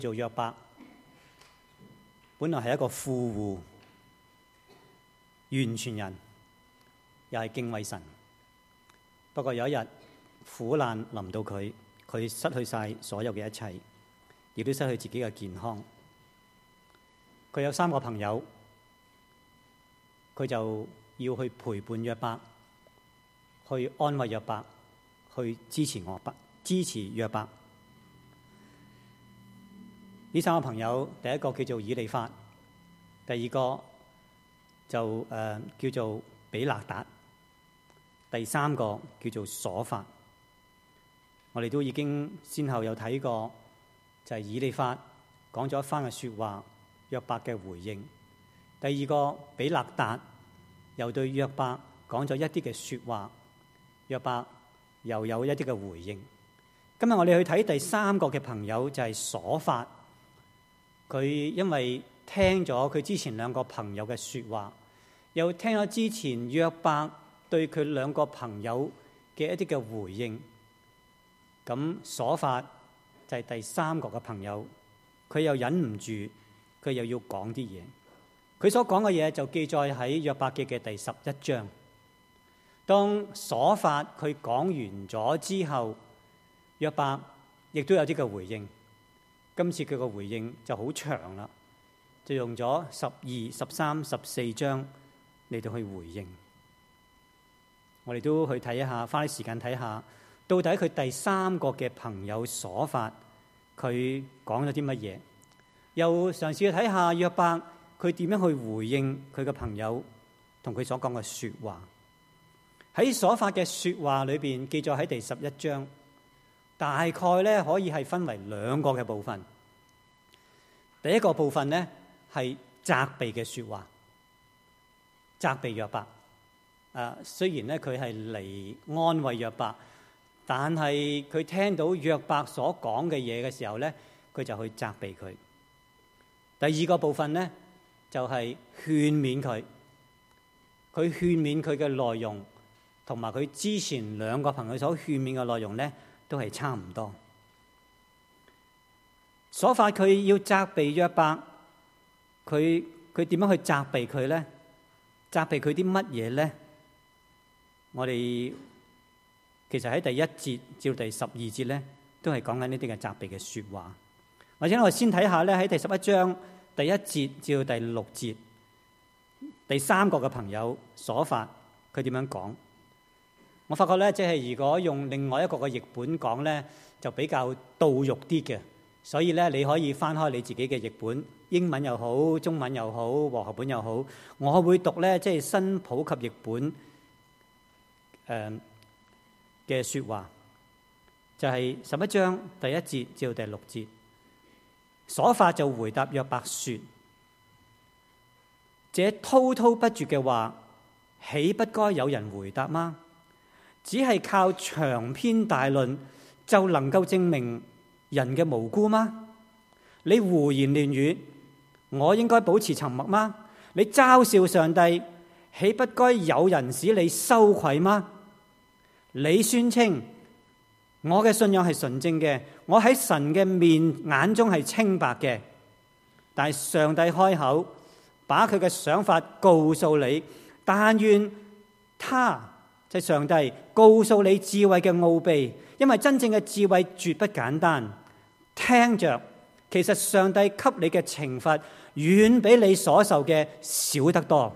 做約伯，本來係一個富戶、完全人，又係敬畏神。不過有一日苦難臨到佢，佢失去晒所有嘅一切，亦都失去自己嘅健康。佢有3個朋友，佢就要去陪伴約伯，去安慰約伯，去支持約伯。呢3個朋友，第一個叫做以利法，第二個就叫做比勒達，第3個叫做瑣法。我哋都已經先後有睇過，就係以利法講咗一番嘅說話，約伯嘅回應。第二個比勒達又對約伯講咗一啲嘅說話，約伯又有一啲嘅回應。今日我哋去睇第3個嘅朋友，就係瑣法。佢因為聽咗佢之前2個朋友嘅說話，又聽咗之前約伯對佢2個朋友嘅一啲嘅回應，咁瑣法就係第3個嘅朋友，佢又忍唔住，佢又要講啲嘢。佢所講嘅嘢就記載喺約伯記嘅第11章。當瑣法佢講完咗之後，約伯亦都有啲嘅回應。今次佢個回應就好長啦，就用咗12、13、14章嚟到去回應。我哋都去睇一下，花啲時間睇下，到底佢第3個嘅朋友瑣法佢講咗啲乜嘢？又嘗試去睇下約伯佢點樣去回應佢嘅朋友同佢所講嘅說話。喺瑣法嘅說話裏邊記載喺第11章。大概咧可以係分為2個嘅部分。第一個部分咧係責備嘅說話，責備約伯。雖然咧佢係嚟安慰約伯，但係佢聽到約伯所講嘅嘢嘅時候咧，佢就去責備佢。第二個部分咧就係勸勉佢，佢勸勉佢嘅內容，同埋佢之前2個朋友所勸勉嘅內容咧，都係差唔多。瑣法佢要責備約伯，佢點樣去責備佢咧？責備佢啲乜嘢咧？我哋其實喺第1節至到第12節咧，都係講緊呢啲嘅責備嘅說話。或者我哋先睇下咧，喺第11章第1節至到第6節，第3個嘅朋友瑣法佢點樣講？我發覺咧，即係如果用另外一個嘅譯本講咧，就比較到肉啲嘅。所以咧，你可以翻開你自己嘅譯本，英文又好，中文又好，和合本又好。我會讀咧，即係新普及譯本嘅說話，就係11章第1節至到第6節。瑣法就回答約伯說：這滔滔不絕嘅話，豈不該有人回答嗎？只係靠長篇大論就能夠證明人嘅無辜嗎？你胡言亂語，我應該保持沉默嗎？你嘲笑上帝，豈不該有人使你羞愧嗎？你宣稱我嘅信仰係純正嘅，我喺神嘅眼中係清白嘅，但係上帝開口把佢嘅想法告訴你，但願他即係上帝告訴你智慧嘅奧秘，因為真正嘅智慧絕不簡單。聽着，其實上帝給你嘅懲罰遠比你所受嘅少得多。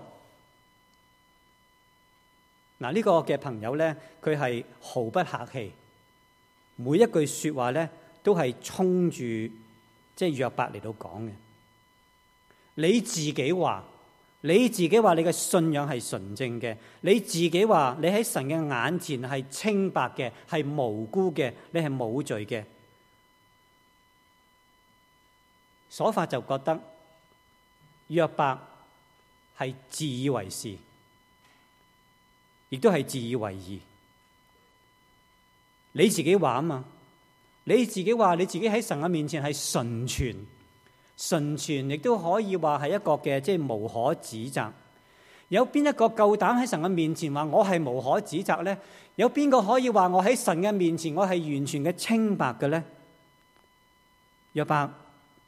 嗱，呢個嘅朋友咧，佢係毫不客氣，每一句說話咧都係衝住即係約伯嚟到講嘅。你自己話你嘅信仰係純正嘅，你自己話你喺神嘅眼前係清白嘅，係無辜嘅，你係冇罪嘅。瑣法就覺得約伯係自以為是，亦都係自以為義。你自己話啊嘛，你自己話你自己喺神嘅面前係純全，亦都可以話係一個嘅即係無可指責。有邊一個夠膽喺神嘅面前話我係無可指責呢？有邊個可以話我喺神嘅面前我係完全嘅清白嘅呢？約伯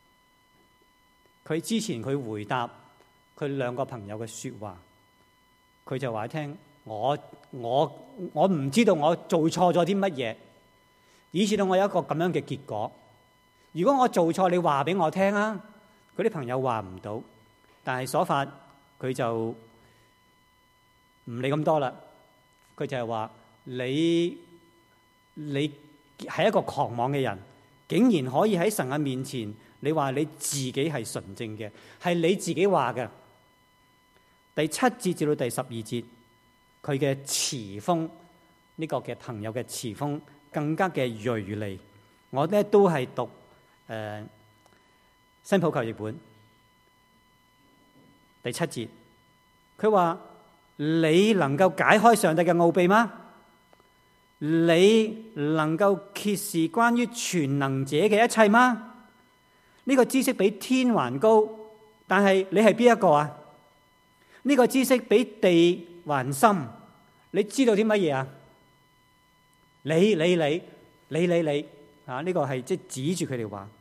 佢之前佢回答佢兩個朋友嘅說話，佢就話聽我唔知道我做錯咗啲乜嘢，以至到我有一個咁樣嘅結果。如果我做錯，你話俾我聽啊！嗰啲朋友話唔到，但係所法佢就唔理咁多啦。佢就係話你係一個狂妄嘅人，竟然可以喺神嘅面前，你話你自己係純正嘅，係你自己話嘅。第7節至到第12節，佢嘅詞鋒，呢個嘅朋友嘅詞鋒更加嘅銳利。我咧都係讀新普救譯本第7節，佢話你能夠解開上帝嘅奧秘嗎？你能夠揭示關於全能者嘅一切嗎？呢個知識比天還高，但係你係邊一個啊？呢個知識比地還深，你知道啲乜嘢啊？你啊！呢個係即係指住佢哋話。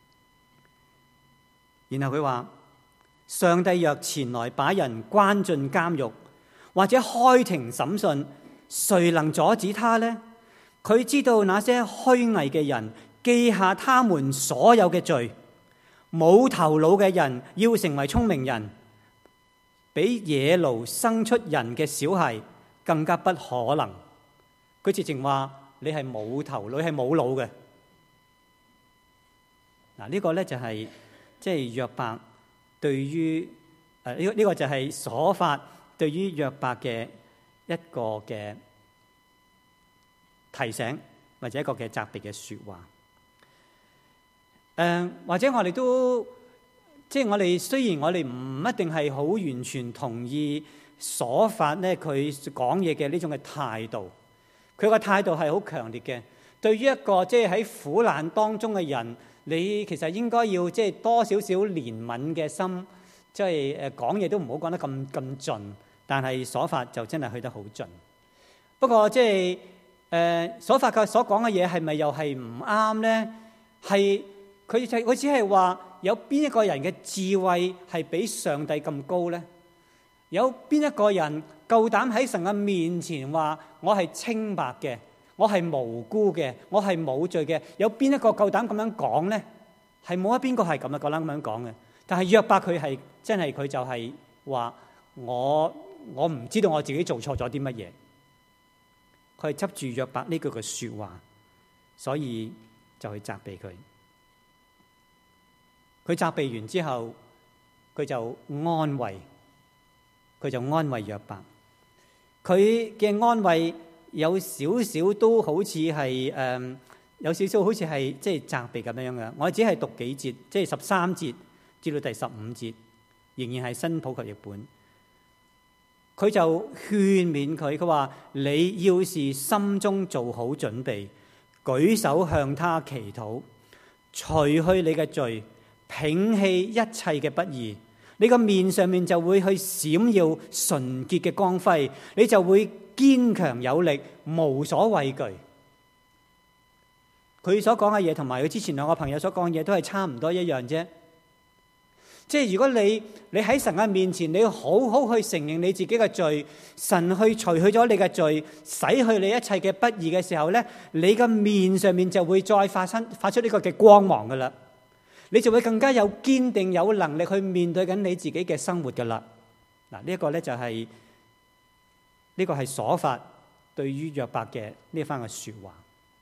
然後佢話：上帝若前來把人關進監獄，或者開庭審訊，誰能阻止他呢？佢知道那些虛偽嘅人記下他們所有嘅罪，冇頭腦嘅人要成為聰明人，比野驢生出人嘅小孩更加不可能。佢直情話你係冇頭腦，係冇腦嘅。嗱，呢個咧就係即係約伯對於呢個就係所法對於約伯嘅一個嘅提醒，或者一個嘅責備嘅說話。或者我哋都即係我哋雖然我哋唔一定係好完全同意所法咧佢講嘢嘅呢種嘅態度，佢個態度係好強烈嘅。對於一個即係喺苦難當中嘅人，你其實應該要即係多少少憐憫嘅心，即係講嘢都唔好講得咁盡，但係所法就真係去得好盡。不過即係所法佢所講嘅嘢係咪又係唔啱咧？係佢只係話有邊一個人嘅智慧係比上帝咁高咧？有邊一個人夠膽喺神嘅面前話我係清白嘅？我係無辜嘅，我係冇罪嘅。有邊一個夠膽咁樣講咧？係冇一邊個係咁夠膽咁樣講嘅。但係約伯佢係真係佢就係話我唔知道我自己做錯咗啲乜嘢。佢係執住約伯呢句嘅說話，所以就去責備佢。佢責備完之後，佢就安慰約伯。佢嘅安慰有少少都好似係有少少好似係即係責備咁樣嘅。我只係讀幾節，即係13節至到第15節，仍然係新普及譯本。佢就勸勉佢，佢話你要是心中做好準備，舉手向他祈禱，除去你嘅罪，摒棄一切嘅不義，你個面上面就會去閃耀純潔嘅光輝，你就會堅強有力，無所畏懼。佢所講嘅嘢同埋佢之前兩個朋友所講嘅嘢都係差唔多一樣啫。即係如果你喺神嘅面前，你好好去承認你自己嘅罪，神去除去咗你嘅罪，洗去你一切嘅不義嘅時候咧，你嘅面上面就會再發出呢個嘅光芒噶啦。你就會更加有堅定有能力去面對緊你自己嘅生活噶啦。嗱，呢一個咧就係呢個係所法對於約伯嘅呢一番嘅說話。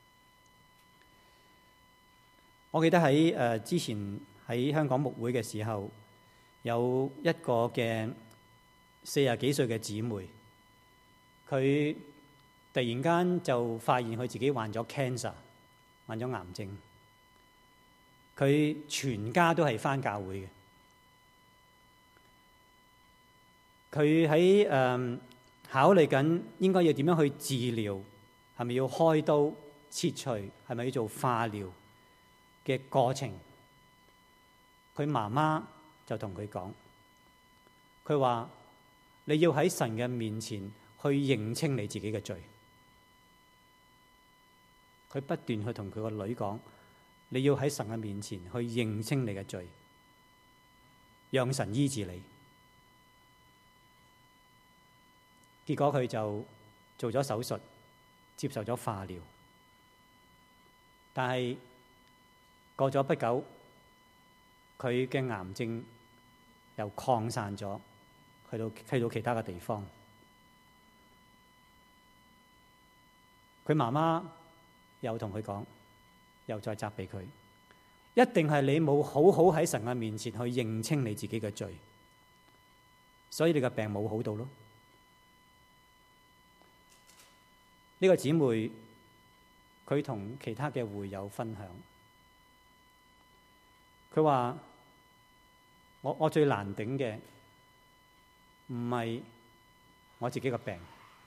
我記得喺之前喺香港牧會嘅時候，有一個嘅40幾歲嘅姊妹，佢突然間就發現佢自己患咗 cancer， 患咗癌症。佢全家都係返教會嘅。佢喺考慮緊應該要點樣去治療，係咪要開刀切除，係咪要做化療嘅過程。佢媽媽就同佢講，佢話你要喺神嘅面前去認清你自己嘅罪。佢不斷去同佢個女講，你要喺神嘅面前去認清你嘅罪。 讓神醫治你。結果佢就做咗手術，接受咗化療。但係過咗不久，佢嘅癌症又擴散咗，去到其他嘅地方。佢媽媽又同佢講，又再責備佢，一定係你冇好好喺神嘅面前去認清你自己嘅罪，所以你嘅病冇好到咯。呢個姊妹佢同其他嘅會友分享，佢話我最難頂嘅唔係我自己嘅病，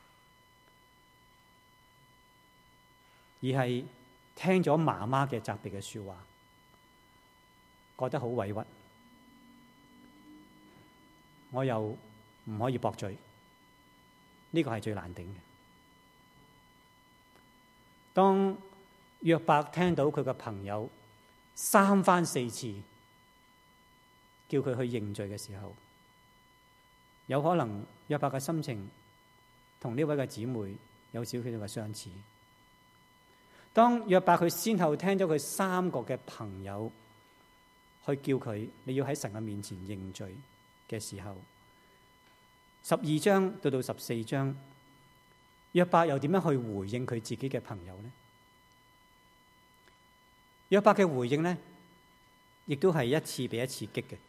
而係聽咗媽媽嘅責備嘅說話，覺得好委屈，我又唔可以駁嘴，呢個係最難頂嘅。當約伯聽到佢嘅朋友3番4次叫佢去認罪嘅時候，有可能約伯嘅心情同呢位嘅姊妹有少少嘅相似。當約伯佢先後聽咗佢3個嘅朋友去叫佢你要喺神嘅面前認罪嘅時候，12章到14章，約伯又點樣去回應佢自己嘅朋友呢？約伯嘅回應呢，亦都係一次比一次激嘅。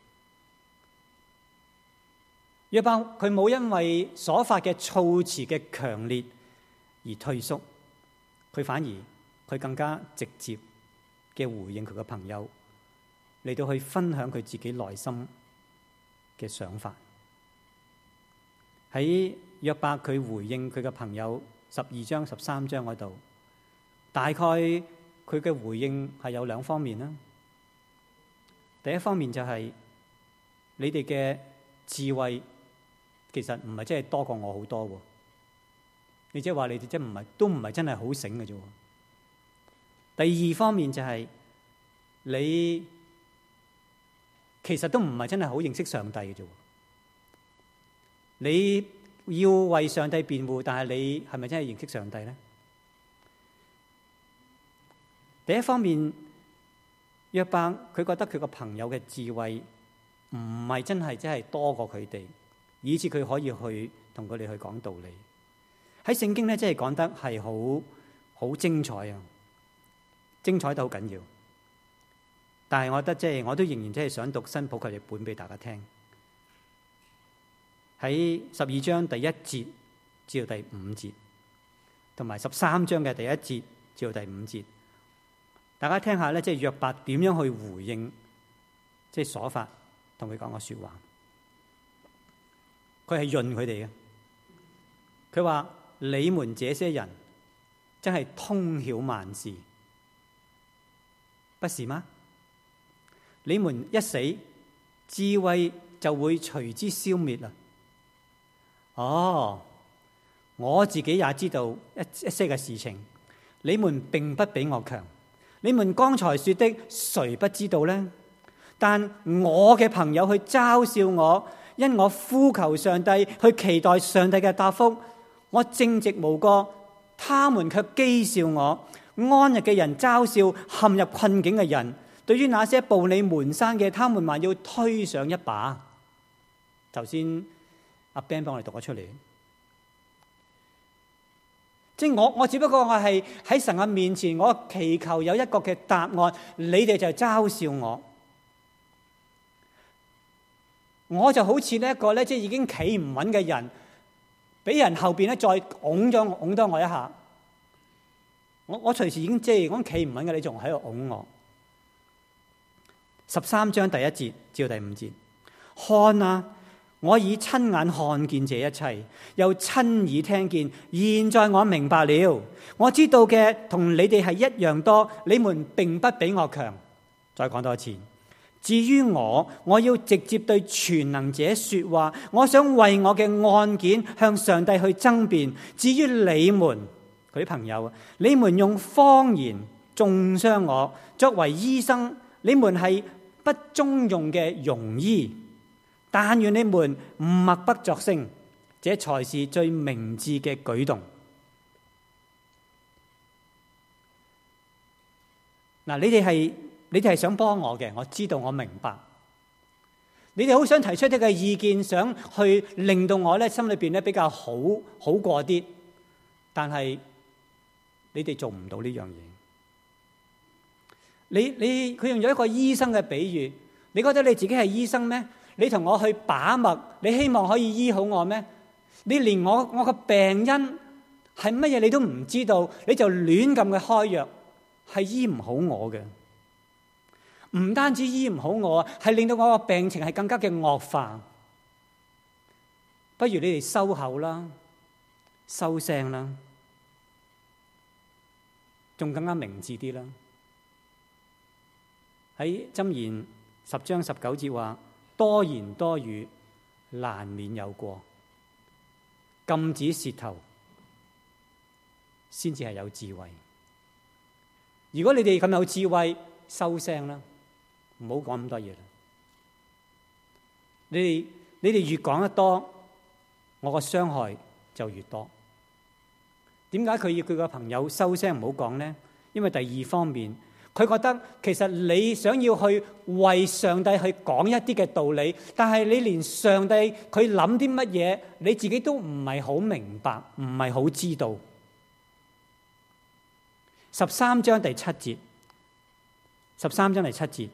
約伯佢冇因為所發嘅措辭嘅強烈而退縮，佢反而佢更加直接嘅回應佢嘅朋友，嚟到去分享佢自己內心嘅想法。喺約伯佢回應佢嘅朋友12章13章嗰度，大概佢嘅回應係有2方面啦。第一方面就係你哋嘅智慧其實唔係真係多過我好多喎，你即係話你哋都唔係真係好醒嘅啫。第二方面就係你其實都唔係真係好認識上帝嘅啫。你要為上帝辯護，但係你係咪真係認識上帝呢？第一方面，約伯佢覺得佢個朋友嘅智慧唔係真係多過佢哋，以致佢可以去同佢哋去講道理。喺聖經咧，真係講得係好精彩啊！精彩得好緊要。但係我覺得我都仍然真係想讀新普及譯本俾大家聽。喺12章第1節至到第5節，同埋13章嘅第1節至到第5節，大家聽下咧，約伯點樣去回應所法同佢講嘅說話。佢係潤佢哋嘅。佢話：你們這些人真係通曉萬事，不是嗎？你們一死，智慧就會隨之消滅啦。哦，我自己也知道一些嘅事情，你們並不比我強。你們剛才說的，誰不知道呢？但我嘅朋友去嘲笑我，因我呼求上帝，去期待上帝嘅答覆。我正直無過，他們卻譏笑我。安逸嘅人嘲笑陷入困境嘅人，對於那些步履蹣跚嘅，他們還要推上一把。頭先阿 Ben 幫我哋讀咗出嚟，我只不過我係喺神嘅面前，我祈求有一個嘅答案，你哋就嘲笑我。我就好似呢一個咧，已經企唔穩嘅人，俾人後邊咧再拱多我一下。我隨時已經我企唔穩嘅，你仲喺度拱我。13章第1節至到第5節，看啊！我已親眼看見這一切，又親耳聽見。現在我明白了，我知道嘅同你哋係一樣多，你們並不比我強。再講多一次。至於我要直接對全能者說話，我想為我嘅案件向上帝去爭辯。至於你們，佢啲朋友，你們用謊言中傷我，作為醫生，你們係不中用嘅庸醫。 但願你們默不作聲，這才是最明智嘅舉動。嗱，你哋係想幫我嘅，我知道，我明白。你哋好想提出啲嘅意見，想去令到我咧心裏邊咧比較好過啲，但係你哋做唔到呢樣嘢。佢用咗一個醫生嘅比喻，你覺得你自己係醫生咩？你同我去把脈，你希望可以醫好我咩？你連我個病因係乜嘢你都唔知道，你就亂咁嘅開藥，係醫唔好我嘅。唔單止醫唔好我，係令到我個病情係更加嘅惡化。不如你哋收口啦，收聲啦，仲更加明智啲啦。喺箴言10章19節話：多言多語，難免有過。禁止舌頭，先至係有智慧。如果你哋咁有智慧，收聲啦，唔好講咁多嘢啦。你哋越講得多，我個傷害就越多。點解佢要佢個朋友收聲唔好講呢？因為第二方面，佢覺得其實你想要去為上帝去講一啲嘅道理，但係你連上帝佢諗啲乜嘢，你自己都唔係好明白，唔係好知道。13章第7節，13章第7節，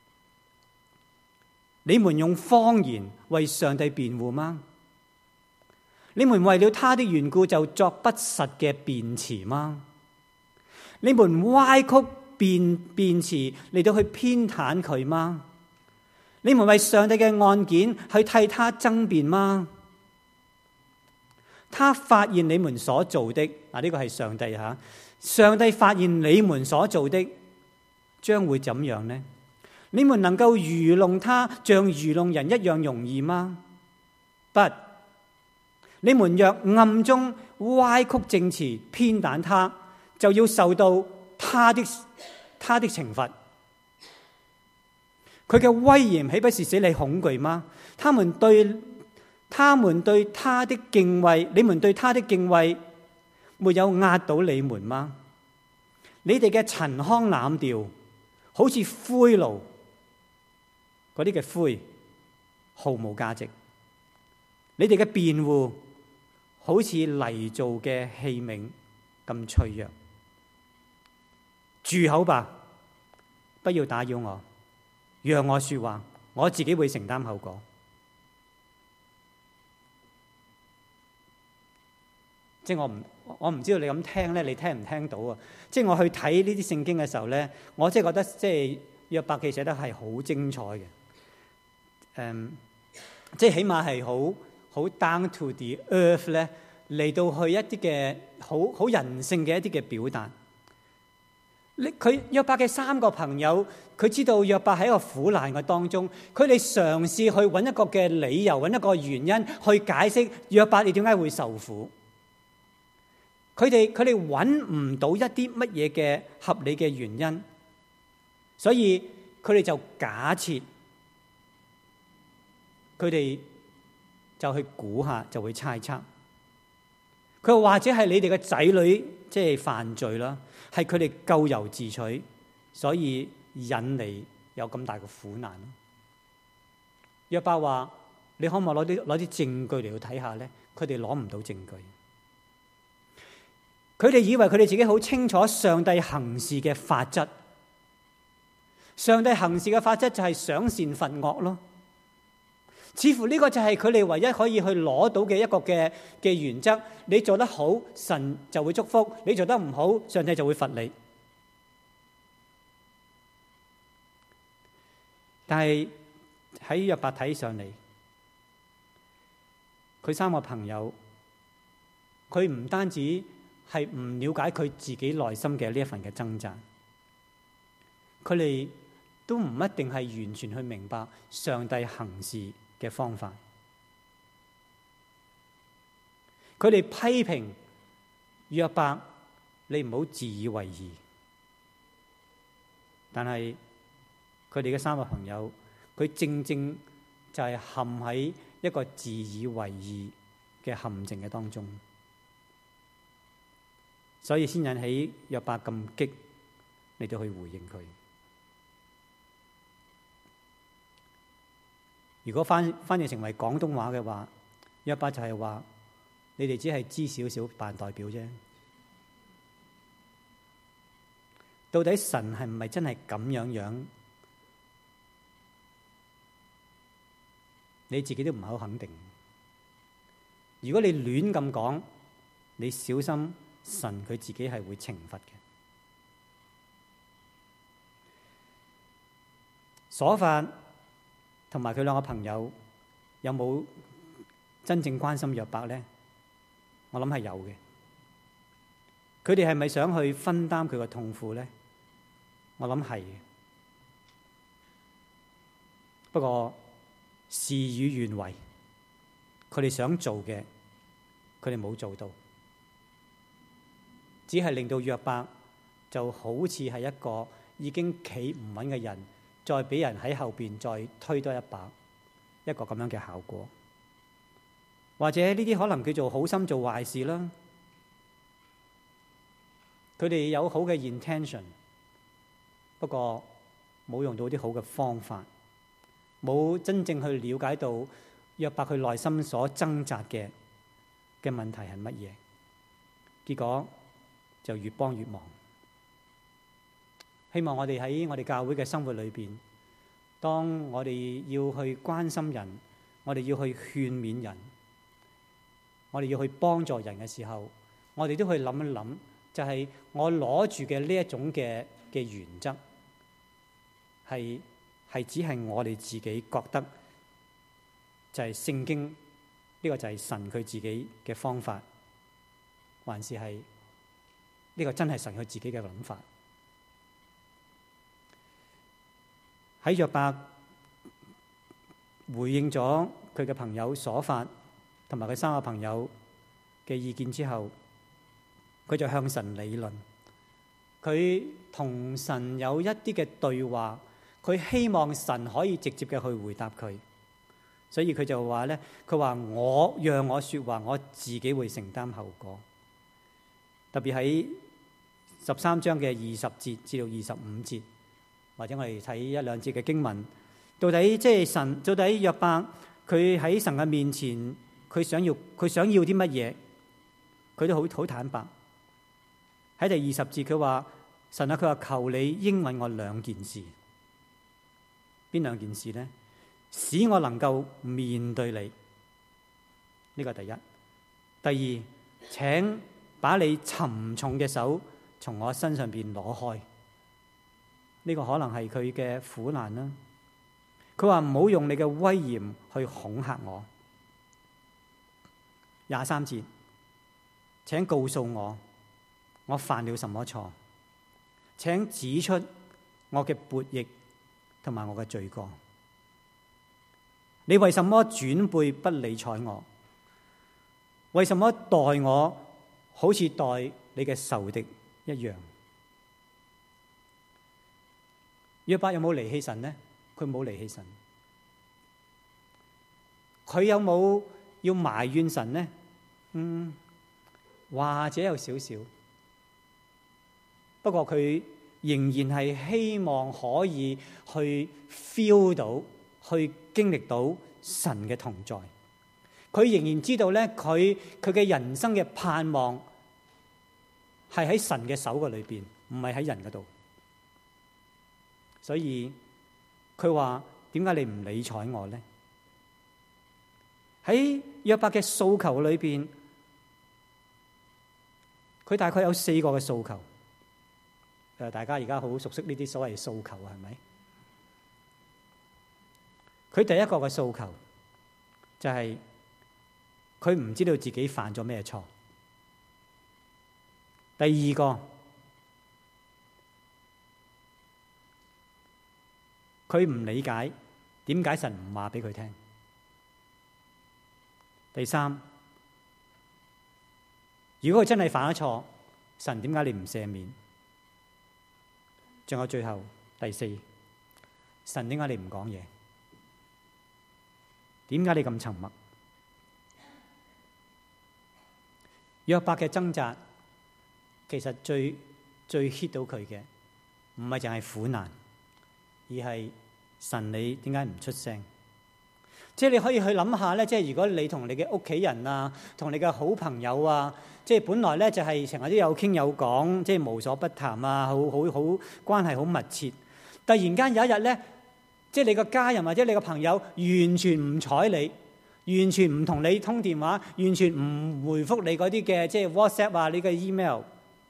你們用謊言為上帝辯護嗎？你們為了他的緣故就作不實嘅辯詞嗎？你們歪曲辯詞嚟到去偏袒佢嗎？你們為上帝嘅案件去替他爭辯嗎？他發現你們所做的，呢個係上帝吓。上帝發現你們所做的，將會怎樣呢？你們能夠愚弄他，像愚弄人一樣容易嗎？不，你們若暗中歪曲證詞，偏袒他，就要受到他的懲罰。佢嘅威嚴豈不是使你恐懼嗎？他們對他的敬畏，你們對他的敬畏，沒有壓倒你們嗎？你哋嘅陳腔濫調，好似灰爐，嗰啲嘅灰毫無價值。你哋嘅辯護，好似泥做嘅器皿咁脆弱。住口吧，不要打擾我，讓我說話，我自己會承擔後果。即係我唔知道你咁聽咧，你聽唔聽到啊？即係我去睇呢啲聖經嘅時候咧，我即係覺得即係約伯記寫得係好精彩嘅。即係起碼係好 down to the earth 咧，嚟到去一啲嘅好人性嘅一啲嘅表達。佢約伯嘅3個朋友，佢知道約伯喺一個苦難嘅當中，佢哋嘗試去揾一個嘅理由，揾一個原因去解釋約伯你點解會受苦。佢哋揾唔到一啲乜嘢嘅合理嘅原因，所以佢哋就假設，佢哋就去估下，就會猜測。佢話或者係你哋嘅仔女即係犯罪啦，係佢哋咎由自取，所以引嚟有咁大嘅苦難。約伯話：你可唔可以攞啲證據嚟到睇下咧？佢哋攞唔到證據。佢哋以為佢哋自己好清楚上帝行事嘅法則。上帝行事嘅法則就係賞善罰惡咯。似乎呢個就係佢哋唯一可以去攞到嘅一個嘅原則。你做得好，神就會祝福；你做得唔好，上帝就會罰你。但係喺約伯睇上嚟，佢3個朋友，佢唔單止係唔了解佢自己內心嘅呢一份嘅掙扎，佢哋都唔一定係完全去明白上帝行事嘅方法。佢哋批評約伯，你唔好自以為義。但係佢哋嘅3個朋友，佢正就係陷喺一個自以為義嘅陷阱嘅當中，所以先引起約伯咁激嚟到去回應佢。如果翻譯成為廣東話嘅話，約伯就係話：你哋只係知少少扮代表啫。到底神係唔係真係咁樣？你自己都唔係好肯定。如果你亂咁講，你小心神佢自己係會懲罰嘅。瑣法同埋佢兩個朋友有冇真正關心約伯呢？我諗係有嘅。佢哋係咪想去分擔佢嘅痛苦呢？我諗係嘅。不過事與願違，佢哋想做嘅，佢哋冇做到，只係令到約伯就好似係一個已經企唔穩嘅人，再俾人喺後邊再推多一把，一個咁樣嘅效果。或者呢啲可能叫做好心做壞事啦。佢哋有好嘅 intention， 不過冇用到啲好嘅方法，冇真正去了解到約伯佢內心所掙扎嘅問題係乜嘢，結果就越幫越忙。希望我哋喺我哋教會嘅生活裏邊，當我哋要去關心人，我哋要去勸勉人，我哋要去幫助人嘅時候，我哋都去諗一諗，就係我攞住嘅呢一種嘅原則係只係我哋自己覺得就係聖經呢個就係神佢自己嘅方法，還是係呢個真係神佢自己嘅諗法？喺約伯回應咗佢嘅朋友瑣法同埋佢三個朋友嘅意見之後，佢就向神理論，佢同神有一啲嘅對話，佢希望神可以直接嘅去回答佢，所以佢就話咧，佢話讓我說話，我自己會承擔後果。特別喺13章嘅20節至到25節，或者我哋睇一兩節嘅經文，到底即係神，到底約伯佢喺神嘅面前，佢想要啲乜嘢，佢都好坦白。喺第20節佢話：神啊，佢話求你應允我兩件事。邊兩件事呢？使我能夠面對你，呢個第一。第二，請把你沉重嘅手從我身上邊攞開。呢個可能係佢嘅苦難啦。佢話唔好用你嘅威嚴去恐嚇我。23節，請告訴我犯了什麼錯，請指出我嘅悖逆同埋我嘅罪過。你為什麼轉背不理睬我？為什麼待我好似待你嘅仇敵一樣？約伯有冇離棄神呢？佢冇離棄神。佢有冇要埋怨神呢？或者有少少。不過佢仍然係希望可以去 feel 到，去經歷到神嘅同在。佢仍然知道咧，佢嘅人生嘅盼望係喺神嘅手嘅裏邊，唔係喺人嗰度。所以佢話：點解你唔理睬我呢？喺約伯嘅訴求裏邊，佢大概有4個嘅訴求。大家而家好熟悉呢啲所謂訴求，係咪？佢第一個嘅訴求就係佢唔知道自己犯咗咩錯。第二個，佢唔理解點解神唔話俾佢聽。第三，如果佢真係犯咗錯，神點解你唔赦免？仲有最後第4，神點解你唔講嘢？ 點解你咁沉默？約伯嘅掙扎，其實最 hit 到佢嘅，唔係淨係苦難，而係神你點解唔出聲？即係你可以去諗下咧，即係如果你同你嘅屋企人啊，同你嘅好朋友啊，即係本來咧就係成日都有傾有講，即係無所不談啊，好關係好密切。突然間有一日咧，即係你個家人或者你個朋友完全唔睬你，完全唔同你通電話，完全唔回覆你嗰啲嘅即係 WhatsApp 啊，你嘅 email，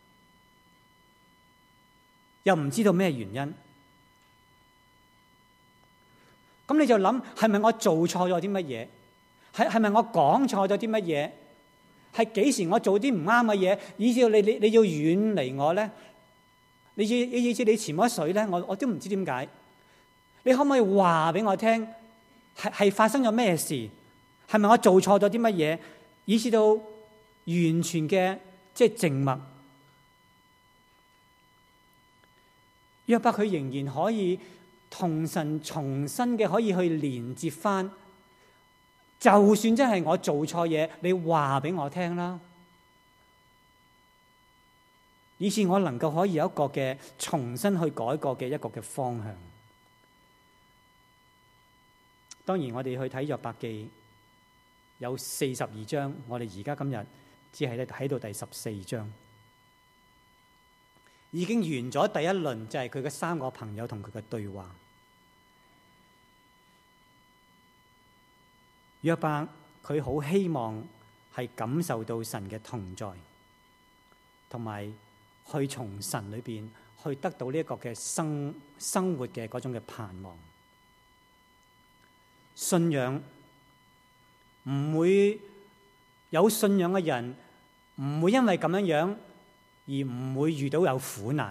又唔知道咩原因。咁你就諗，係咪我做錯咗啲乜嘢？係咪我講錯咗啲乜嘢？係幾時我做啲唔啱嘅嘢，以至到你要遠離我咧？以至你潛咗水咧，我都唔知點解。你可唔可以話俾我聽，係發生咗咩事？係咪我做錯咗啲乜嘢，以至到完全嘅即係靜默？約伯佢仍然可以同神重新嘅可以去連接翻，就算真係我做錯嘢，你話俾我聽啦，以致我能夠可以有一個嘅重新去改過嘅一個嘅方向。當然我哋去睇約伯記有42章，我哋而家今日只係睇到第14章，已經完咗第一輪，就係佢嘅3個朋友同佢嘅對話。約伯佢好希望係感受到神嘅同在，同埋去從神裏邊去得到呢一個嘅生活嘅嗰種嘅盼望。信仰唔會有信仰嘅人唔會因為咁樣而唔會遇到有苦難。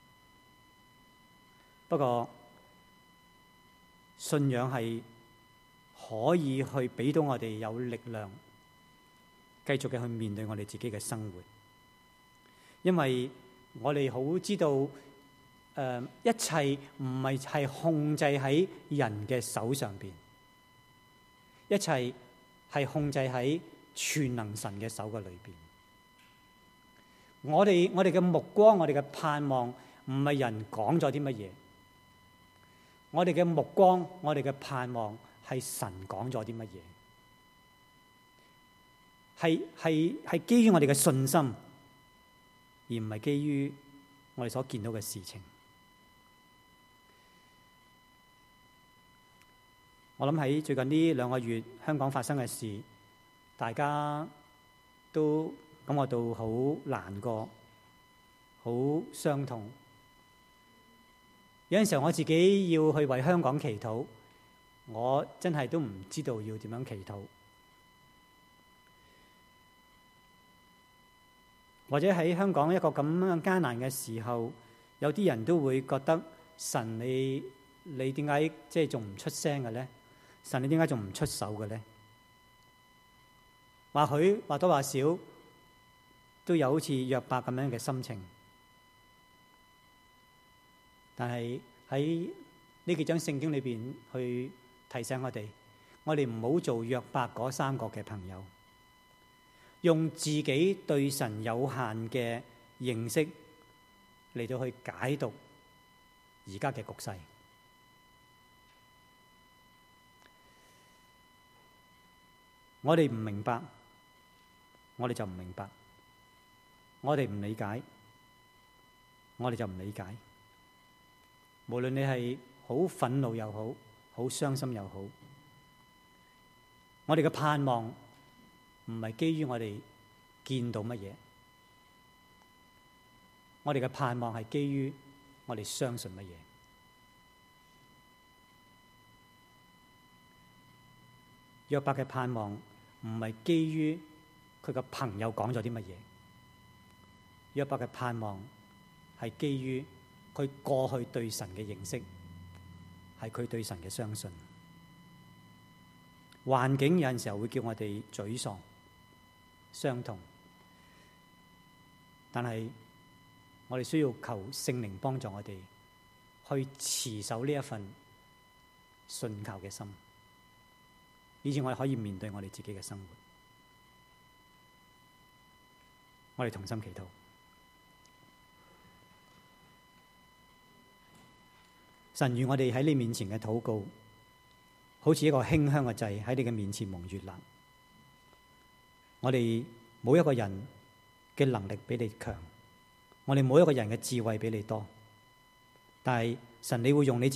不過信仰係可以去俾到我哋有力量，繼續嘅去面對我哋自己嘅生活，因為我哋好知道，一切唔係控制喺人嘅手上邊，一切係控制喺全能神嘅手嘅裏邊。我哋嘅目光，我哋嘅盼望，唔係人講咗啲乜嘢，我哋嘅目光，我哋嘅盼望。係神講咗啲乜嘢？係基於我哋嘅信心，而唔係基於我哋所見到嘅事情。我諗喺最近呢2個月香港發生嘅事，大家都感覺到好難過，好傷痛。有陣時候我自己要去為香港祈禱。我真係都唔知道要點樣祈禱，或者喺香港一個咁樣艱難嘅時候，有啲人都會覺得神你點解即係仲唔出聲嘅咧？神你點解仲唔出手嘅咧？或許或多或少都有好似約伯咁樣嘅心情，但係喺呢幾章聖經裏邊去提醒我哋唔好做約伯嗰3個嘅朋友，用自己對神有限嘅認識嚟到去解讀而家嘅局勢。我哋唔明白，我哋就唔明白；我哋唔理解，我哋就唔理解。無論你係好憤怒又好，好傷心又好，我哋嘅盼望唔係基於我哋見到乜嘢，我哋嘅盼望係基於我哋相信乜嘢。約伯嘅盼望唔係基於佢嘅朋友講咗啲乜嘢，約伯嘅盼望係基於佢過去對神嘅認識，係佢對神嘅相信。環境有陣時候會叫我哋沮喪、傷痛，但係我哋需要求聖靈幫助我哋去持守呢一份信靠嘅心， 以致我哋可以面對我哋自己嘅生活。我哋同心祈禱。神，願我哋喺你面前嘅禱告，好似一個馨香嘅祭喺你嘅面前蒙悅納。我哋冇一個人嘅能力比你強，我哋冇一個人嘅智慧比你多，但係神，你會用你